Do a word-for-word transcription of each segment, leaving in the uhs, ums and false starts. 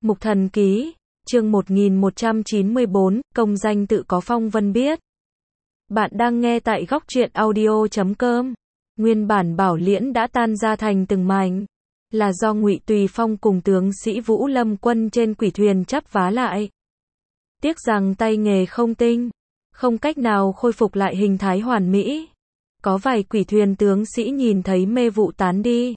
Mục Thần Ký, chương một nghìn một trăm chín mươi bốn, công danh tự có phong vân biết. Bạn đang nghe tại góc truyện audio chấm com. Nguyên bản Bảo Liễn đã tan ra thành từng mảnh, là do Ngụy Tùy Phong cùng tướng sĩ Vũ Lâm Quân trên quỷ thuyền chắp vá lại. Tiếc rằng tay nghề không tinh, không cách nào khôi phục lại hình thái hoàn mỹ. Có vài quỷ thuyền tướng sĩ nhìn thấy mê vụ tán đi,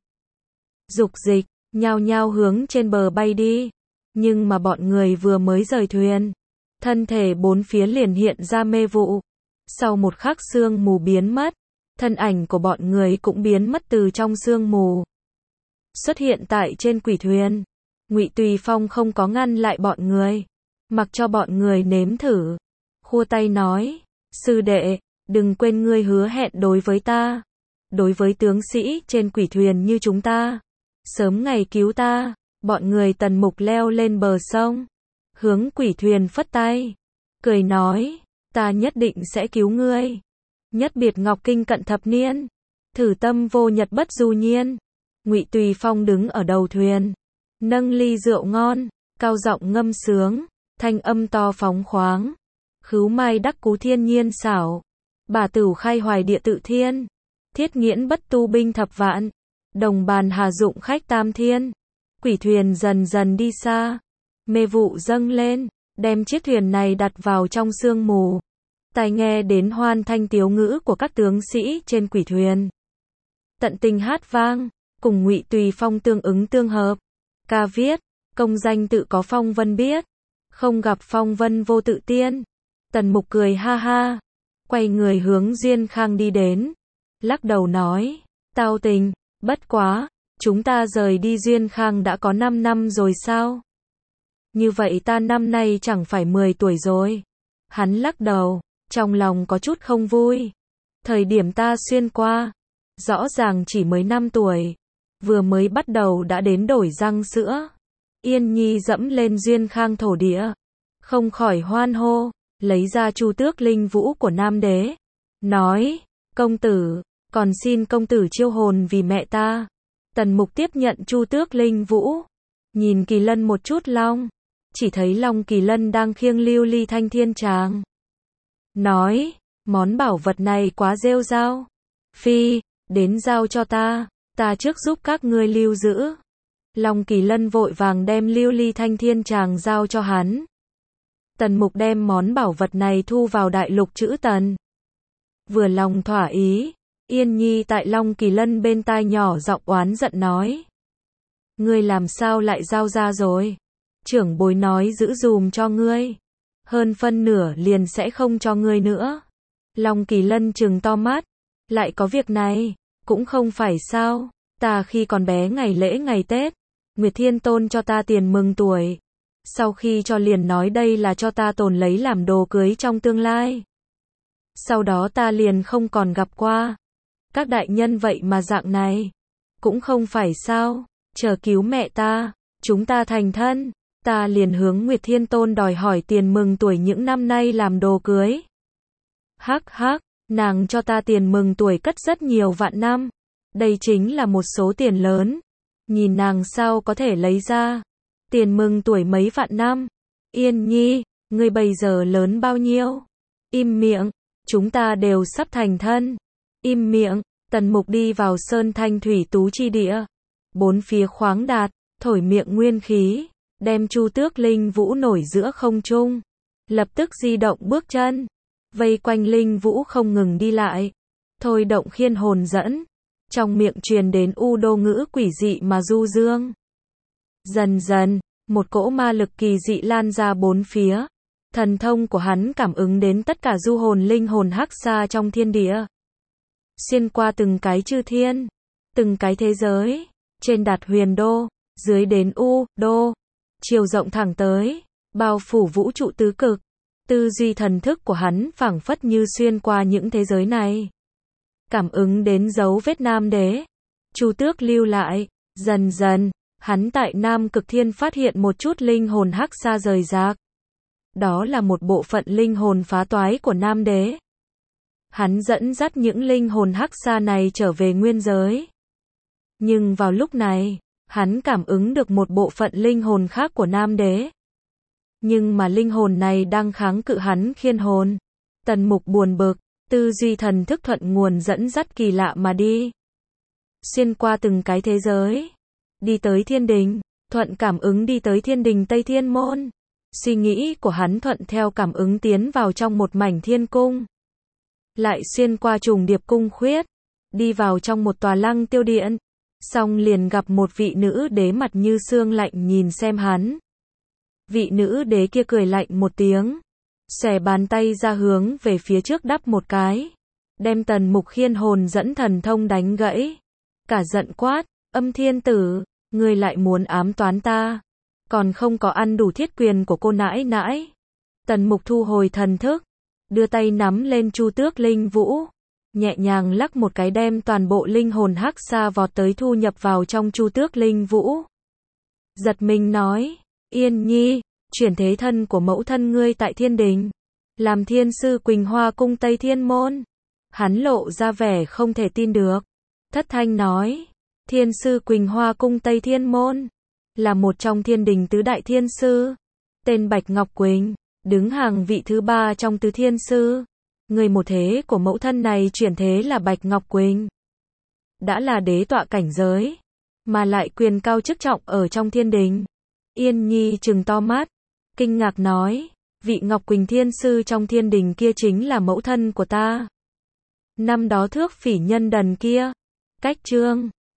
dục dịch, nhao nhao hướng trên bờ bay đi. Nhưng mà bọn người vừa mới rời thuyền, thân thể bốn phía liền hiện ra mê vụ. Sau một khắc sương mù biến mất, thân ảnh của bọn người cũng biến mất từ trong sương mù, xuất hiện tại trên quỷ thuyền. Ngụy Tùy Phong không có ngăn lại bọn người, mặc cho bọn người nếm thử. Khua tay nói, sư đệ, đừng quên ngươi hứa hẹn đối với ta, đối với tướng sĩ trên quỷ thuyền như chúng ta, sớm ngày cứu ta. Bọn người Tần Mục leo lên bờ sông, hướng quỷ thuyền phất tay, cười nói, ta nhất định sẽ cứu ngươi. Nhất biệt ngọc kinh cận thập niên, thử tâm vô nhật bất du nhiên. Ngụy Tùy Phong đứng ở đầu thuyền, nâng ly rượu ngon, cao giọng ngâm sướng, thanh âm to phóng khoáng. Khứu mai đắc cú thiên nhiên xảo, bà tửu khai hoài địa tự thiên, thiết nghiễn bất tu binh thập vạn, đồng bàn hà dụng khách tam thiên. Quỷ thuyền dần dần đi xa, mê vụ dâng lên, đem chiếc thuyền này đặt vào trong sương mù. Tai nghe đến hoan thanh tiếu ngữ của các tướng sĩ trên quỷ thuyền, tận tình hát vang, cùng Ngụy Tùy Phong tương ứng tương hợp. Ca viết, công danh tự có phong vân biết, không gặp phong vân vô tự tiên. Tần Mục cười ha ha, quay người hướng Duyên Khang đi đến, lắc đầu nói, tao tình, bất quá, chúng ta rời đi Duyên Khang đã có năm năm rồi sao? Như vậy ta năm nay chẳng phải mười tuổi rồi. Hắn lắc đầu, trong lòng có chút không vui. Thời điểm ta xuyên qua, rõ ràng chỉ mới năm tuổi, vừa mới bắt đầu đã đến đổi răng sữa. Yên Nhi dẫm lên Duyên Khang thổ địa, không khỏi hoan hô, lấy ra Chu Tước Linh Vũ của Nam Đế, nói, công tử, còn xin công tử chiêu hồn vì mẹ ta. Tần Mục tiếp nhận Chu Tước Linh Vũ, nhìn Kỳ Lân một chút long, chỉ thấy Long Kỳ Lân đang khiêng lưu ly thanh thiên tràng. Nói, món bảo vật này quá rêu rao. Phi, đến giao cho ta, ta trước giúp các ngươi lưu giữ. Long Kỳ Lân vội vàng đem lưu ly thanh thiên tràng giao cho hắn. Tần Mục đem món bảo vật này thu vào đại lục chữ Tần. Vừa lòng thỏa ý, Yên Nhi tại Long Kỳ Lân bên tai nhỏ giọng oán giận nói, ngươi làm sao lại giao ra rồi? Trưởng bối nói giữ dùm cho ngươi, hơn phân nửa liền sẽ không cho ngươi nữa. Long Kỳ Lân trừng to mắt, lại có việc này, cũng không phải sao, ta khi còn bé ngày lễ ngày Tết, Nguyệt Thiên Tôn cho ta tiền mừng tuổi, sau khi cho liền nói đây là cho ta tồn lấy làm đồ cưới trong tương lai. Sau đó ta liền không còn gặp qua các đại nhân, vậy mà dạng này, cũng không phải sao, chờ cứu mẹ ta, chúng ta thành thân, ta liền hướng Nguyệt Thiên Tôn đòi hỏi tiền mừng tuổi những năm nay làm đồ cưới. Hắc hắc, nàng cho ta tiền mừng tuổi cất rất nhiều vạn năm, đây chính là một số tiền lớn, nhìn nàng sao có thể lấy ra, tiền mừng tuổi mấy vạn năm. Yên Nhi, ngươi bây giờ lớn bao nhiêu? Im miệng, chúng ta đều sắp thành thân. Im miệng. Tần Mục đi vào sơn thanh thủy tú chi địa, bốn phía khoáng đạt, thổi miệng nguyên khí, đem Chu Tước Linh Vũ nổi giữa không trung, lập tức di động bước chân, vây quanh Linh Vũ không ngừng đi lại, thôi động khiên hồn dẫn, trong miệng truyền đến u đô ngữ quỷ dị mà du dương. Dần dần, một cỗ ma lực kỳ dị lan ra bốn phía, thần thông của hắn cảm ứng đến tất cả du hồn linh hồn hắc xa trong thiên địa, xuyên qua từng cái chư thiên, từng cái thế giới, trên đạt huyền đô, dưới đến u đô, chiều rộng thẳng tới, bao phủ vũ trụ tứ cực. Tư duy thần thức của hắn phảng phất như xuyên qua những thế giới này, cảm ứng đến dấu vết Nam Đế, Chu Tước lưu lại. Dần dần, hắn tại Nam Cực Thiên phát hiện một chút linh hồn hắc xa rời rạc. Đó là một bộ phận linh hồn phá toái của Nam Đế. Hắn dẫn dắt những linh hồn hắc xa này trở về nguyên giới. Nhưng vào lúc này, hắn cảm ứng được một bộ phận linh hồn khác của nam đế. Nhưng mà linh hồn này đang kháng cự hắn khiên hồn. Tần Mục buồn bực, tư duy thần thức thuận nguồn dẫn dắt kỳ lạ mà đi. Xuyên qua từng cái thế giới. Đi tới thiên đình, thuận cảm ứng đi tới thiên đình Tây Thiên Môn. Suy nghĩ của hắn thuận theo cảm ứng tiến vào trong một mảnh thiên cung. Lại xuyên qua trùng điệp cung khuyết. Đi vào trong một tòa lăng tiêu điện. Xong liền gặp một vị nữ đế mặt như xương lạnh nhìn xem hắn. Vị nữ đế kia cười lạnh một tiếng. Xòe bàn tay ra hướng về phía trước đắp một cái. Đem Tần Mục khiên hồn dẫn thần thông đánh gãy. Cả giận quát, Âm Thiên Tử, ngươi lại muốn ám toán ta. Còn không có ăn đủ thiết quyền của cô nãi nãi. Tần Mục thu hồi thần thức. Đưa tay nắm lên Chu Tước Linh Vũ. Nhẹ nhàng lắc một cái đem toàn bộ linh hồn hắc xa vọt tới thu nhập vào trong Chu Tước Linh Vũ. Giật mình nói, Yên Nhi, chuyển thế thân của mẫu thân ngươi tại thiên đình. Làm thiên sư Quỳnh Hoa cung Tây Thiên Môn. Hắn lộ ra vẻ không thể tin được. Thất thanh nói, thiên sư Quỳnh Hoa cung Tây Thiên Môn. Là một trong thiên đình tứ đại thiên sư. Tên Bạch Ngọc Quỳnh, đứng hàng vị thứ ba trong tứ thiên sư. Người một thế của mẫu thân này chuyển thế là Bạch Ngọc Quỳnh. Đã là đế tọa cảnh giới. Mà lại quyền cao chức trọng ở trong thiên đình. Yên Nhi trừng to mắt. Kinh ngạc nói, vị Ngọc Quỳnh thiên sư trong thiên đình kia chính là mẫu thân của ta. Năm đó Thước Phỉ Nhân Đần kia. Cách chương